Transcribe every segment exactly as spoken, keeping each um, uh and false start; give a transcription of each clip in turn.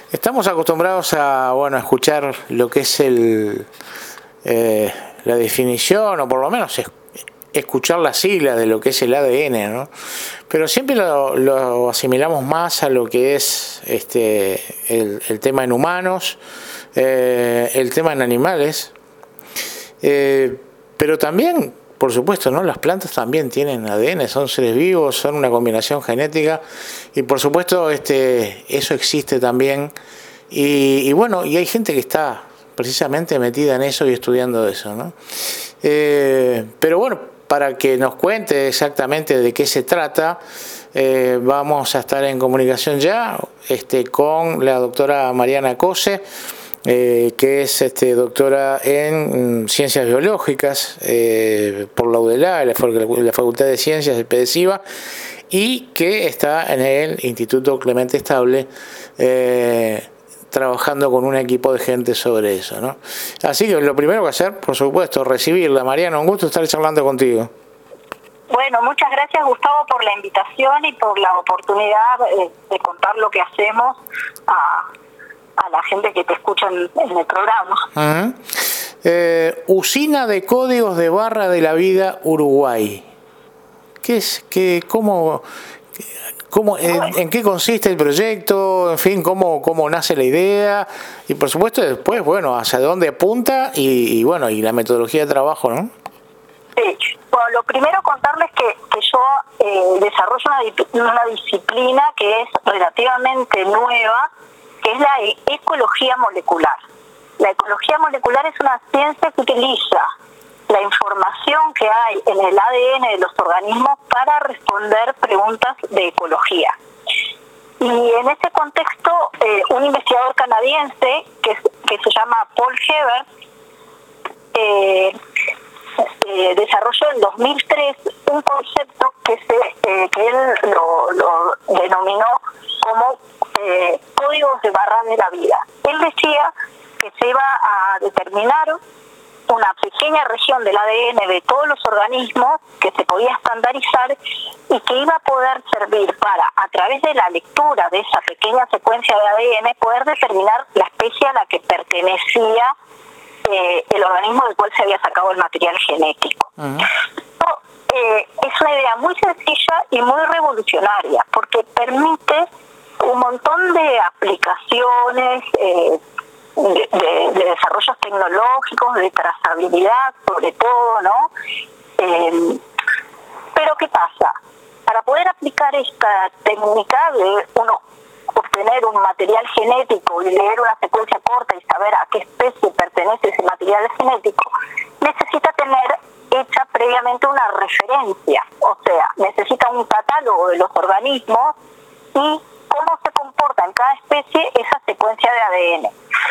Estamos acostumbrados a, bueno, a escuchar lo que es el eh, la definición, o por lo menos es, escuchar las siglas de lo que es el A D N, ¿no? Pero siempre lo, lo asimilamos más a lo que es este el, el tema en humanos, eh, el tema en animales, eh, pero también, por supuesto, ¿no? Las plantas también tienen A D N, son seres vivos, son una combinación genética, y por supuesto este eso existe también, y, y bueno, y hay gente que está precisamente metida en eso y estudiando eso, ¿no? Eh, pero bueno, para que nos cuente exactamente de qué se trata, eh, vamos a estar en comunicación ya este, con la doctora Mariana Cose, eh, que es este, doctora en Ciencias Biológicas eh, por la U D L A, la, la Facultad de Ciencias de PEDESIVA, y que está en el Instituto Clemente Estable, eh, trabajando con un equipo de gente sobre eso, ¿no? Así que lo primero que hacer, por supuesto, recibirla. Mariana, un gusto estar charlando contigo. Bueno, muchas gracias, Gustavo, por la invitación y por la oportunidad de, de contar lo que hacemos a, a la gente que te escucha en, en el programa. Uh-huh. eh, Usina de Códigos de Barra de la Vida Uruguay. ¿Qué es? Qué, cómo, cómo, en, ¿En qué consiste el proyecto? En fin, cómo, cómo nace la idea y, por supuesto, después, bueno, hacia dónde apunta y, y bueno, y la metodología de trabajo, ¿no? Sí. Bueno, lo primero contarles que, que yo eh, desarrollo una, una disciplina que es relativamente nueva, que es la ecología molecular. La ecología molecular es una ciencia que utiliza la información que hay en el A D N de los organismos para responder preguntas de ecología. Y en ese contexto, eh, un investigador canadiense que, que se llama Paul Hebert, eh, Eh, desarrolló en dos mil tres un concepto que se eh, que él lo, lo denominó como eh, códigos de barra de la vida. Él decía que se iba a determinar una pequeña región del A D N de todos los organismos que se podía estandarizar y que iba a poder servir para, a través de la lectura de esa pequeña secuencia de A D N, poder determinar la especie a la que pertenecía Eh, el organismo del cual se había sacado el material genético. Uh-huh. So, eh, es una idea muy sencilla y muy revolucionaria porque permite un montón de aplicaciones, eh, de, de, de desarrollos tecnológicos, de trazabilidad sobre todo, ¿no? Eh, pero ¿qué pasa? Para poder aplicar esta técnica de uno obtener un material genético y leer una secuencia corta y saber a qué especie pertenece ese material genético, necesita tener hecha previamente una referencia, o sea, necesita un catálogo de los organismos y cómo se comporta en cada especie esa secuencia de A D N.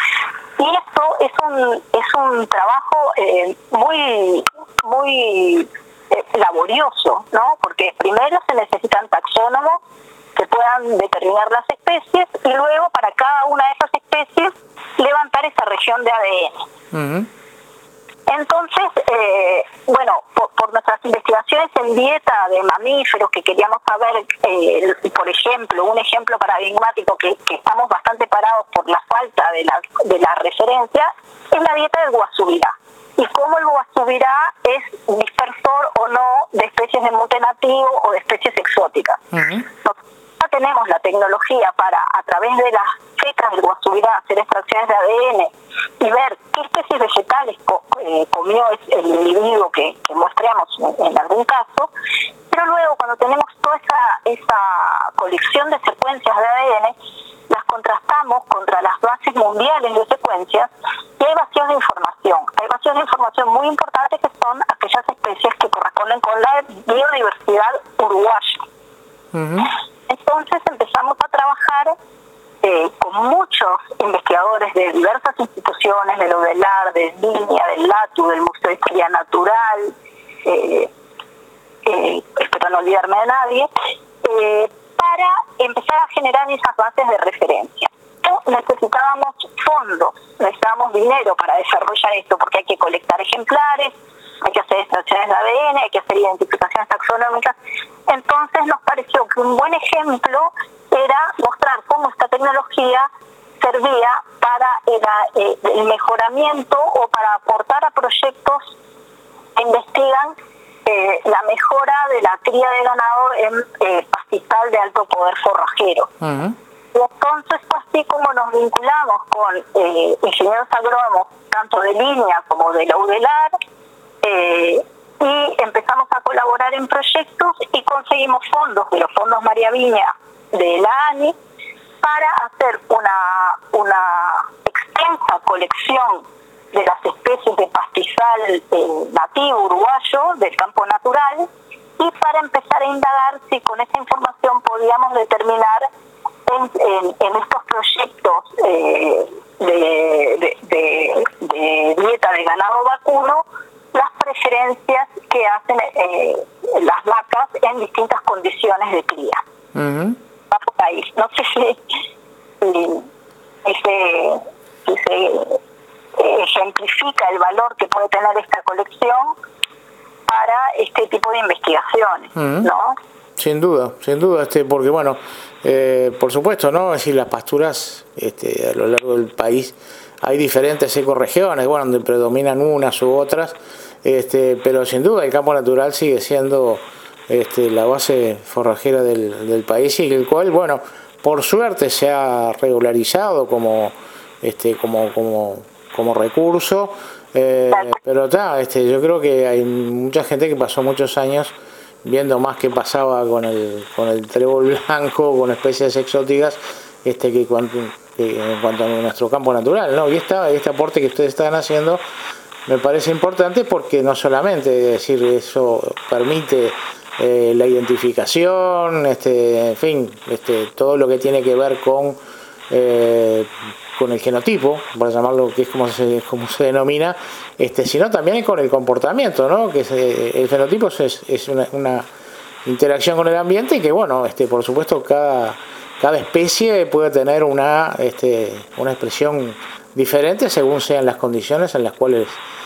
Y esto es un es un trabajo eh, muy muy eh, laborioso, ¿no? Porque primero se necesitan taxónomos que puedan determinar las especies y luego para cada una de esas especies levantar esa región de A D N. Uh-huh. Entonces, eh, bueno, por, por nuestras investigaciones en dieta de mamíferos que queríamos saber, eh, por ejemplo, un ejemplo paradigmático que, que estamos bastante parados por la falta de la, de la referencia, es la dieta del guasubirá. Y cómo el guasubirá es dispersor o no de especies de mute nativo o de especies exóticas. Uh-huh. Tenemos la tecnología para, a través de las fecas del guasubirá, hacer extracciones de A D N y ver qué especies vegetales co- eh, comió el individuo que, que mostramos en, en algún caso, pero luego cuando tenemos toda esa, esa colección de secuencias de A D N, las contrastamos contra las bases mundiales de secuencias y hay vacíos de información. Hay vacíos de información muy importantes que son aquellas especies que corresponden con la biodiversidad uruguaya. Uh-huh. Entonces empezamos a trabajar eh, con muchos investigadores de diversas instituciones, del O D L A R, del LINEA, del LATU, del Museo de Historia Natural, eh, eh, espero no olvidarme de nadie, eh, para empezar a generar esas bases de referencia. Pero necesitábamos fondos, necesitábamos dinero para desarrollar esto, porque hay que colectar ejemplares, hay que hacer extracciones de A D N, hay que hacer identificaciones taxonómicas. Entonces nos pareció que un buen ejemplo era mostrar cómo esta tecnología servía para el, el mejoramiento o para aportar a proyectos que investigan eh, la mejora de la cría de ganado en eh, pastizal de alto poder forrajero. Uh-huh. Y entonces fue así como nos vinculamos con eh, ingenieros agrónomos, tanto de línea como de la UDELAR, eh, y empezamos a colaborar en proyectos y conseguimos fondos de los fondos María Viña de la ANI para hacer una, una extensa colección de las especies de pastizal eh, nativo uruguayo del campo natural, y para empezar a indagar si con esa información podíamos determinar en, en, en estos proyectos eh, de, de, de, de dieta de ganado vacuno las preferencias que hacen eh, las vacas en distintas condiciones de cría. Uh-huh. Va por ahí. No sé si, si, si se, si se ejemplifica el valor que puede tener esta colección para este tipo de investigaciones, uh-huh. ¿no? Sin duda, sin duda, este, porque bueno, eh, por supuesto, ¿no? Es decir, las pasturas este, a lo largo del país hay diferentes ecorregiones, bueno, donde predominan unas u otras, este, pero sin duda el campo natural sigue siendo este, la base forrajera del, del país, y el cual, bueno, por suerte se ha regularizado como, este, como, como, como recurso, eh, pero está, este, yo creo que hay mucha gente que pasó muchos años viendo más qué pasaba con el con el trébol blanco, con especies exóticas, este que, cuanto, que en cuanto a nuestro campo natural, ¿no? Y esta, este aporte que ustedes están haciendo me parece importante, porque no solamente, es decir, eso permite eh, la identificación, este, en fin, este, todo lo que tiene que ver con eh, con el genotipo, para llamarlo, que es como se, como se denomina, este, sino también con el comportamiento, ¿no? Que se, el fenotipo es, es una, una interacción con el ambiente, y que, bueno, este, por supuesto, cada, cada especie puede tener una, este, una expresión diferente según sean las condiciones en las cuales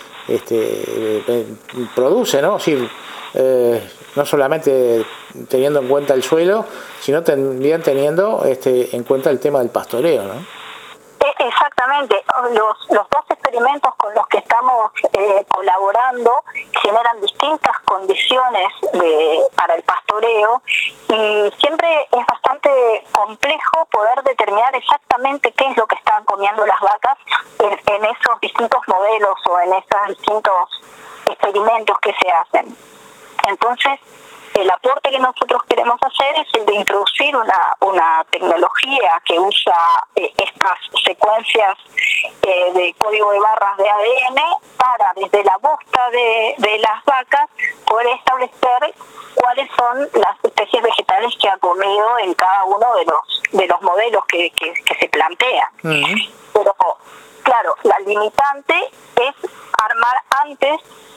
este, eh, produce, ¿no? Es decir, eh, no solamente teniendo en cuenta el suelo, sino también teniendo este, en cuenta el tema del pastoreo, ¿no? Exactamente, los, los dos experimentos con los que estamos eh, colaborando generan distintas condiciones de, para el pastoreo, y siempre es bastante complejo poder determinar exactamente qué es lo que están comiendo las vacas en, en esos distintos modelos o en esos distintos experimentos que se hacen. Entonces, el aporte que nosotros queremos hacer es el de introducir una, una tecnología que usa eh, estas secuencias eh, de código de barras de A D N para, desde la bosta de, de las vacas, poder establecer cuáles son las especies vegetales que ha comido en cada uno de los de los modelos que, que, que se plantean. Uh-huh. Pero, claro, la limitante es armar antes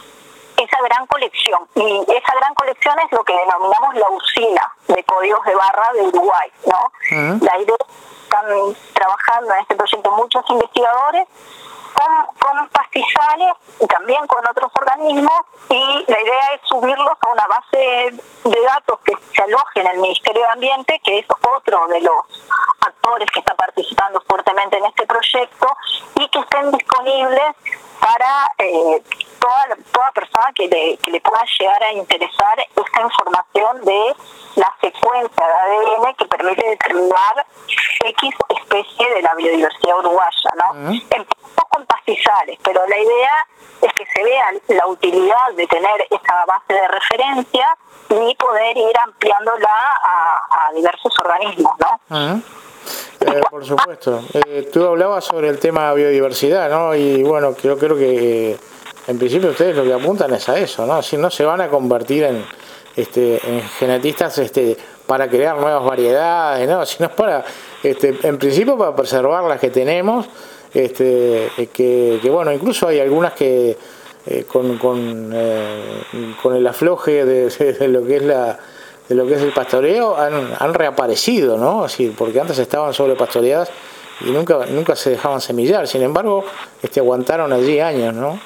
esa gran colección, y esa gran colección es lo que denominamos la usina de códigos de barra de Uruguay, ¿no? Uh-huh. La idea, están trabajando en este proyecto muchos investigadores con, con pastizales y también con otros organismos, y la idea es subirlos a una base de datos que se aloje en el Ministerio de Ambiente, que es otro de los actores que está participando fuertemente en este proyecto, y que estén disponibles para eh, toda, toda persona que le, que le pueda llegar a interesar esta información de la secuencia de A D N que permite determinar X especie de la biodiversidad uruguaya, ¿no? Uh-huh. Empezamos con pastizales, pero la idea es que se vea la utilidad de tener esa base de referencia y poder ir ampliándola a, a diversos organismos, ¿no? Uh-huh. Eh, por supuesto. Eh, tú hablabas sobre el tema biodiversidad, ¿no? Y bueno, yo creo que eh, en principio ustedes lo que apuntan es a eso, ¿no? Así no se van a convertir en, este, en genetistas este, para crear nuevas variedades, ¿no? Sino para, este, en principio, para preservar las que tenemos, este, que, que bueno, incluso hay algunas que eh, con, con, eh, con el afloje de, de lo que es la de lo que es el pastoreo han, han reaparecido, ¿no? Así, porque antes estaban sobrepastoreadas y nunca nunca se dejaban semillar, sin embargo, este aguantaron allí años, ¿no?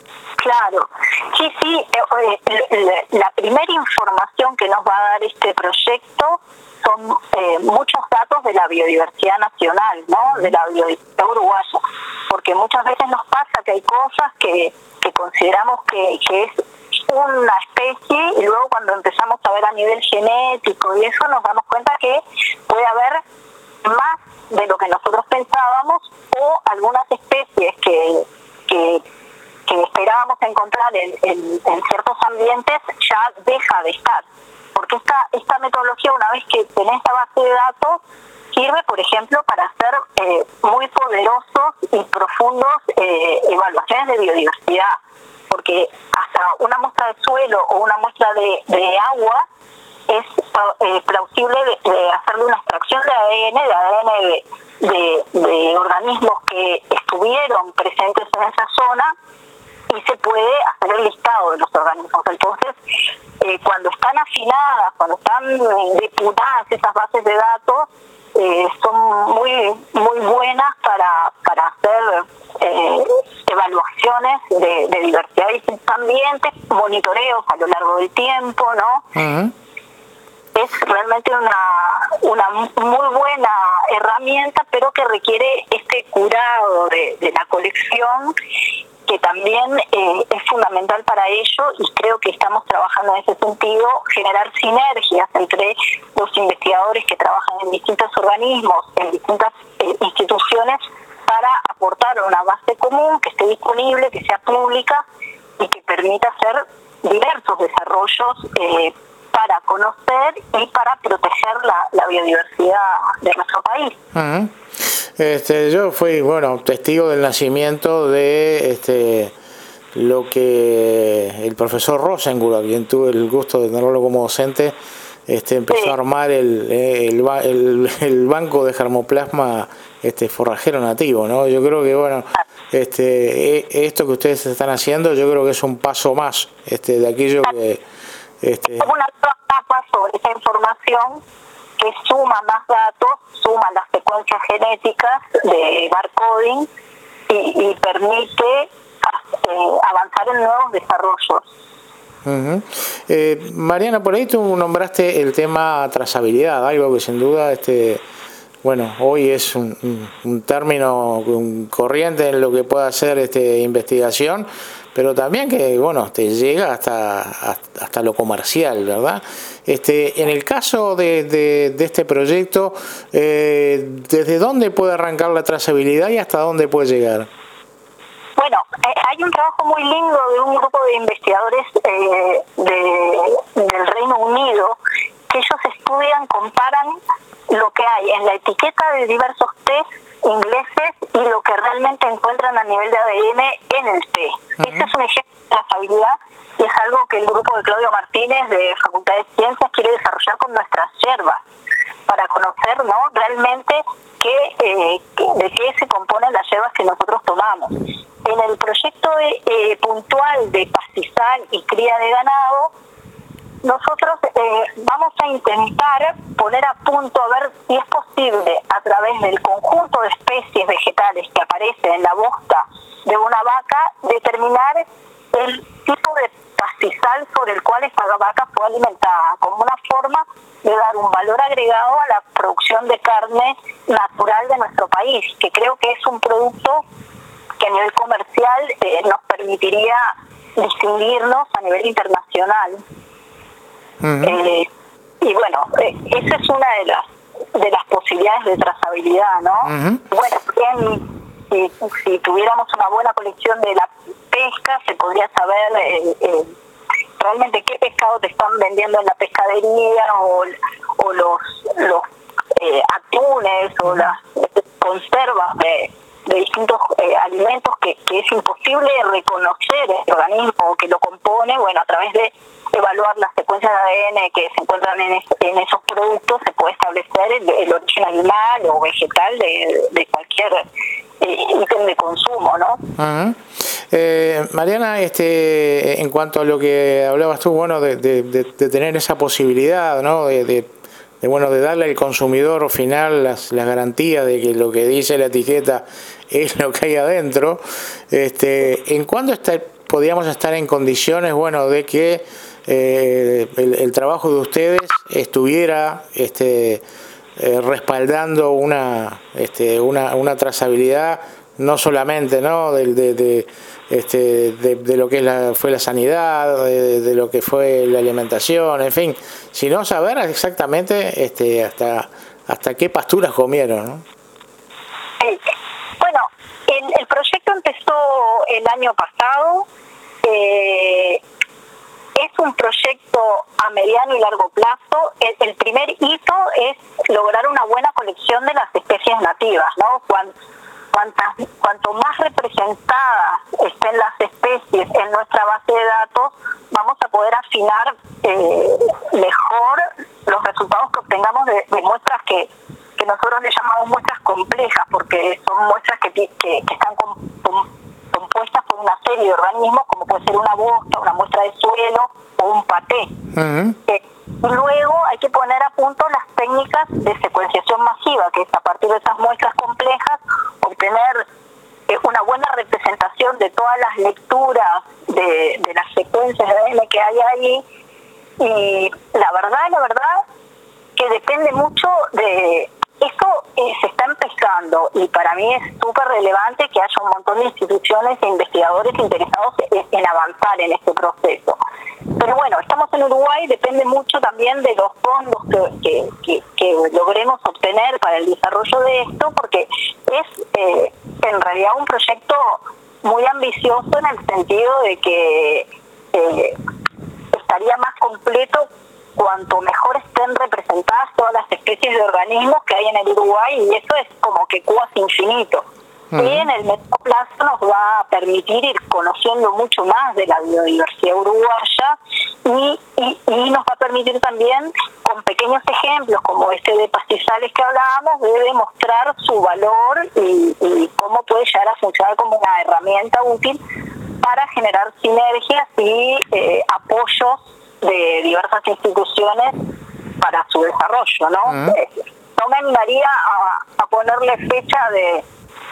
Claro, sí, sí, eh, la primera información que nos va a dar este proyecto son eh, muchos datos de la biodiversidad nacional, ¿no? De la biodiversidad uruguaya, porque muchas veces nos pasa que hay cosas que, que consideramos que, que es una especie y luego cuando empezamos a ver a nivel genético y eso nos damos cuenta que puede haber más de lo que nosotros pensábamos o algunas especies que, que, que esperábamos encontrar en, en, en ciertos ambientes ya deja de estar. Porque esta, esta metodología, una vez que tenés esta base de datos, sirve, por ejemplo, para hacer eh, muy poderosos y profundos eh, evaluaciones de biodiversidad. Porque hasta una muestra de suelo o una muestra de, de agua es eh, plausible de, de hacerle una extracción de A D N, de A D N de, de, de organismos que estuvieron presentes en esa zona y se puede hacer el listado de los organismos. Entonces, eh, cuando están afinadas, cuando están depuradas esas bases de datos, eh, son muy muy buenas para, para hacer eh, evaluaciones de, de diversidad de distintos ambientes, monitoreos a lo largo del tiempo, ¿no? Uh-huh. Es realmente una, una muy buena herramienta, pero que requiere este curado de, de la colección, que también eh, es fundamental para ello, y creo que estamos trabajando en ese sentido, generar sinergias entre los investigadores que trabajan en distintos organismos, en distintas eh, instituciones, para aportar una base común que esté disponible, que sea pública y que permita hacer diversos desarrollos eh, para conocer y para proteger la, la biodiversidad de nuestro país. Uh-huh. Este, yo fui, bueno, testigo del nacimiento de este lo que el profesor Rosengur, a quien tuve el gusto de tenerlo como docente, este empezó sí. a armar el, el, el, el banco de germoplasma este forrajero nativo, ¿no? Yo creo que, bueno, este esto que ustedes están haciendo, yo creo que es un paso más este de aquello que este es una etapa sobre esa información que suma más datos, suma las secuencias genéticas de barcoding y, y permite eh, avanzar en nuevos desarrollos. Uh-huh. eh, Mariana, por ahí tú nombraste el tema trazabilidad, algo que sin duda este bueno, hoy es un, un, un término un corriente en lo que pueda hacer este investigación, pero también que, bueno, te llega hasta, hasta, hasta lo comercial, ¿verdad? Este, en el caso de, de, de este proyecto, eh, ¿desde dónde puede arrancar la trazabilidad y hasta dónde puede llegar? Bueno, eh, hay un trabajo muy lindo de un grupo de investigadores eh, de, del Reino Unido, que ellos estudian, comparan lo que hay en la etiqueta de diversos test ingleses y lo que realmente encuentran a nivel de A D N en el test. Uh-huh. Este es un ejemplo de trazabilidad y es algo que el grupo de Claudio Martínez de Facultad de Ciencias quiere desarrollar con nuestras yerbas, para conocer, ¿no?, realmente qué, eh, de qué se componen las yerbas que nosotros tomamos. En el proyecto de, eh, puntual de pastizal y cría de ganado, nosotros eh, vamos a intentar poner a punto a ver si es posible, a través del conjunto de especies vegetales que aparece en la bosta de una vaca, determinar el tipo de pastizal sobre el cual esta vaca fue alimentada, como una forma de dar un valor agregado a la producción de carne natural de nuestro país, que creo que es un producto que a nivel comercial eh, nos permitiría distinguirnos a nivel internacional. Uh-huh. eh, y bueno, eh, esa es una de las de las posibilidades de trazabilidad, ¿no? Uh-huh. Bueno, bien, si, si tuviéramos una buena colección de la pesca, se podría saber eh, eh, realmente qué pescado te están vendiendo en la pescadería, o, o los los eh, atunes, o las conservas de, de distintos eh, alimentos que, que es imposible reconocer el organismo que lo compone. Bueno, a través de evaluar las secuencias de A D N que se encuentran en, es, en esos productos, se puede establecer el, el origen animal o vegetal de, de cualquier eh, ítem de consumo, ¿no? Uh-huh. eh, Mariana, este, en cuanto a lo que hablabas tú, bueno, de, de, de, de tener esa posibilidad, ¿no?, de, de, de bueno, de darle al consumidor final las, las garantías de que lo que dice la etiqueta es lo que hay adentro, este, ¿en cuándo está, podríamos estar en condiciones, bueno, de que eh, el, el trabajo de ustedes estuviera este, eh, respaldando una, este, una, una trazabilidad no solamente, ¿no? de, de, de, este, de, de lo que es la, fue la sanidad, de, de lo que fue la alimentación, en fin, sino saber exactamente este, hasta, hasta qué pasturas comieron, ¿no? Sí. Bueno, el, el proyecto empezó el año pasado. Eh, es un proyecto a mediano y largo plazo. El, el primer hito es lograr una buena colección de las especies nativas, ¿no? Cuando, Cuantas, cuanto más representadas estén las especies en nuestra base de datos, vamos a poder afinar eh, mejor los resultados que obtengamos de, de muestras que, que nosotros le llamamos muestras complejas, porque son muestras que, que, que están com, com, compuestas por una serie de organismos, como puede ser una bosta, una muestra de suelo o un paté. Uh-huh. eh, Luego hay que poner a punto las técnicas de secuenciación masiva, que es a partir de esas muestras complejas obtener eh, una buena representación de todas las lecturas de, de las secuencias de A D N que hay ahí. Y la verdad, la verdad, que depende mucho de... Esto eh, se está empezando y para mí es súper relevante que haya un montón de instituciones e investigadores interesados en, en avanzar en este proceso. Pero bueno, estamos en Uruguay, depende mucho también de los fondos que, que, que, que logremos obtener para el desarrollo de esto, porque es eh, en realidad un proyecto muy ambicioso en el sentido de que eh, estaría más completo cuanto mejor estén representadas todas las especies de organismos que hay en el Uruguay, y eso es como que cuasi infinito. Uh-huh. Y en el mediano plazo nos va a permitir ir conociendo mucho más de la biodiversidad uruguaya y, y, y nos va a permitir también, con pequeños ejemplos como este de pastizales que hablábamos, de demostrar su valor y, y cómo puede llegar a funcionar como una herramienta útil para generar sinergias y eh, apoyos de diversas instituciones para su desarrollo, ¿no? Uh-huh. Eh, no me animaría a, a ponerle fecha de,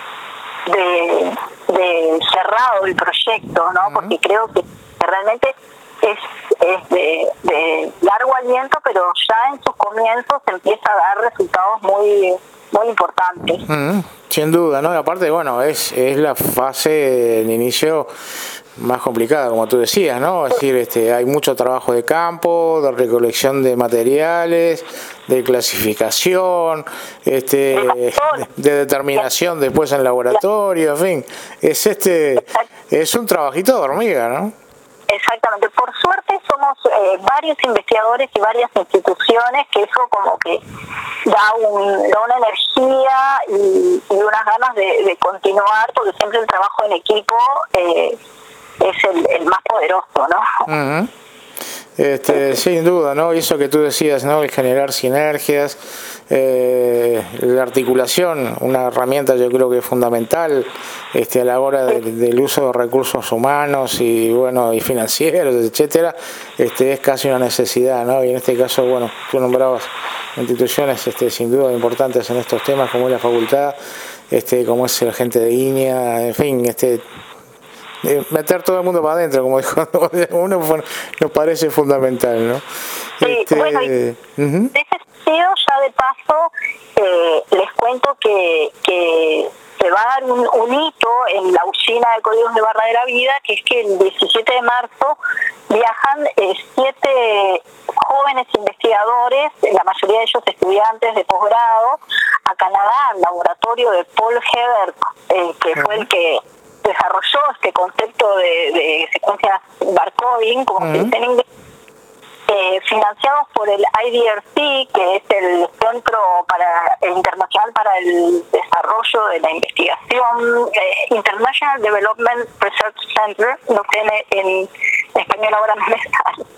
de, de cerrado el proyecto, ¿no? Uh-huh. Porque creo que realmente es, es de, de largo aliento, pero ya en sus comienzos empieza a dar resultados muy, muy importantes. Uh-huh. Sin duda, ¿no? Y aparte, bueno, es, es la fase del inicio más complicada, como tú decías, ¿no? Es decir, este, hay mucho trabajo de campo, de recolección de materiales, de clasificación, este, de, de determinación después en laboratorio, en fin, es este, es un trabajito de hormiga, ¿no? Exactamente. Por suerte somos eh, varios investigadores y varias instituciones, que eso como que da, un, da una energía y, y unas ganas de, de continuar, porque siempre el trabajo en equipo eh, es el, el más poderoso, ¿no? Uh-huh. Este, sin duda, ¿no? Y eso que tú decías, ¿no? El generar sinergias, eh, la articulación, una herramienta yo creo que es fundamental este, a la hora de, del uso de recursos humanos y bueno y financieros, etcétera. Este, es casi una necesidad, ¿no? Y en este caso, bueno, tú nombrabas instituciones este, sin duda importantes en estos temas, como es la facultad, este, como es el agente de I N E A, en fin, este. Meter todo el mundo para adentro, como dijo uno, nos parece fundamental, ¿no? Sí, este, bueno, y uh-huh. de ese sentido, ya de paso, eh, les cuento que, que se va a dar un, un hito en la usina de códigos de Barra de la Vida, que es que el diecisiete de marzo viajan eh, siete jóvenes investigadores, la mayoría de ellos estudiantes de posgrado, a Canadá, al laboratorio de Paul Hebert, eh, que uh-huh. fue el que desarrolló este concepto de, de secuencias barcoding, como uh-huh. se dice en inglés, eh, financiados por el I D R C, que es el Centro para el Internacional para el Desarrollo de la Investigación, eh, International Development Research Center, no tiene en español ahora no me sale.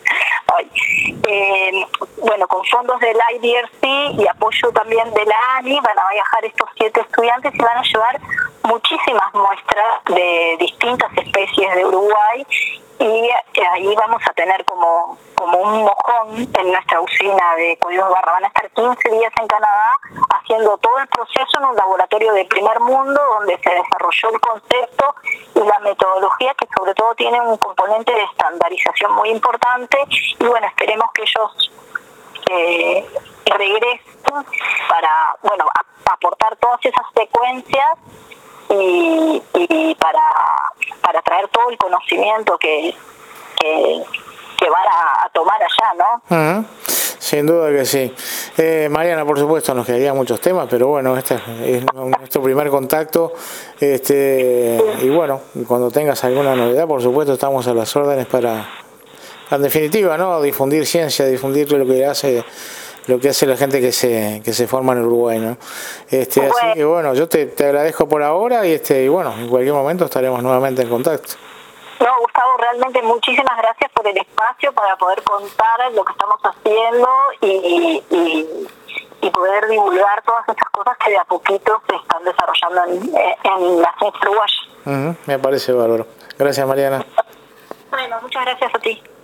Eh, bueno, con fondos del I D R C y apoyo también de la A N I, van a viajar estos siete estudiantes y van a llevar muchísimas muestras de distintas especies de Uruguay y eh, ahí vamos a tener como, como un mojón en nuestra usina de Código de Barra. Van a estar quince días en Canadá haciendo todo el proceso en un laboratorio de primer mundo donde se desarrolló el concepto y la metodología, que sobre todo tiene un componente de estandarización muy importante. Y bueno, esperemos que ellos eh, regresen para, bueno, a, aportar todas esas secuencias y, y para, para traer todo el conocimiento que, que, que van a, a tomar allá, ¿no? Uh-huh. Sin duda que sí. Eh, Mariana, por supuesto, nos quedarían muchos temas, pero bueno, este es nuestro primer contacto. Este, y bueno, cuando tengas alguna novedad, por supuesto, estamos a las órdenes para, en definitiva, ¿no? Difundir ciencia, difundir lo que hace lo que hace la gente que se que se forma en Uruguay, ¿no? Este, bueno. Así que bueno, yo te, te agradezco por ahora y este y bueno, en cualquier momento estaremos nuevamente en contacto. No, Gustavo, realmente muchísimas gracias por el espacio para poder contar lo que estamos haciendo y, y, y poder divulgar todas esas cosas que de a poquito se están desarrollando en, en la ciencia uruguaya. Uh-huh, me parece bárbaro. Gracias, Mariana. Bueno, muchas gracias a ti.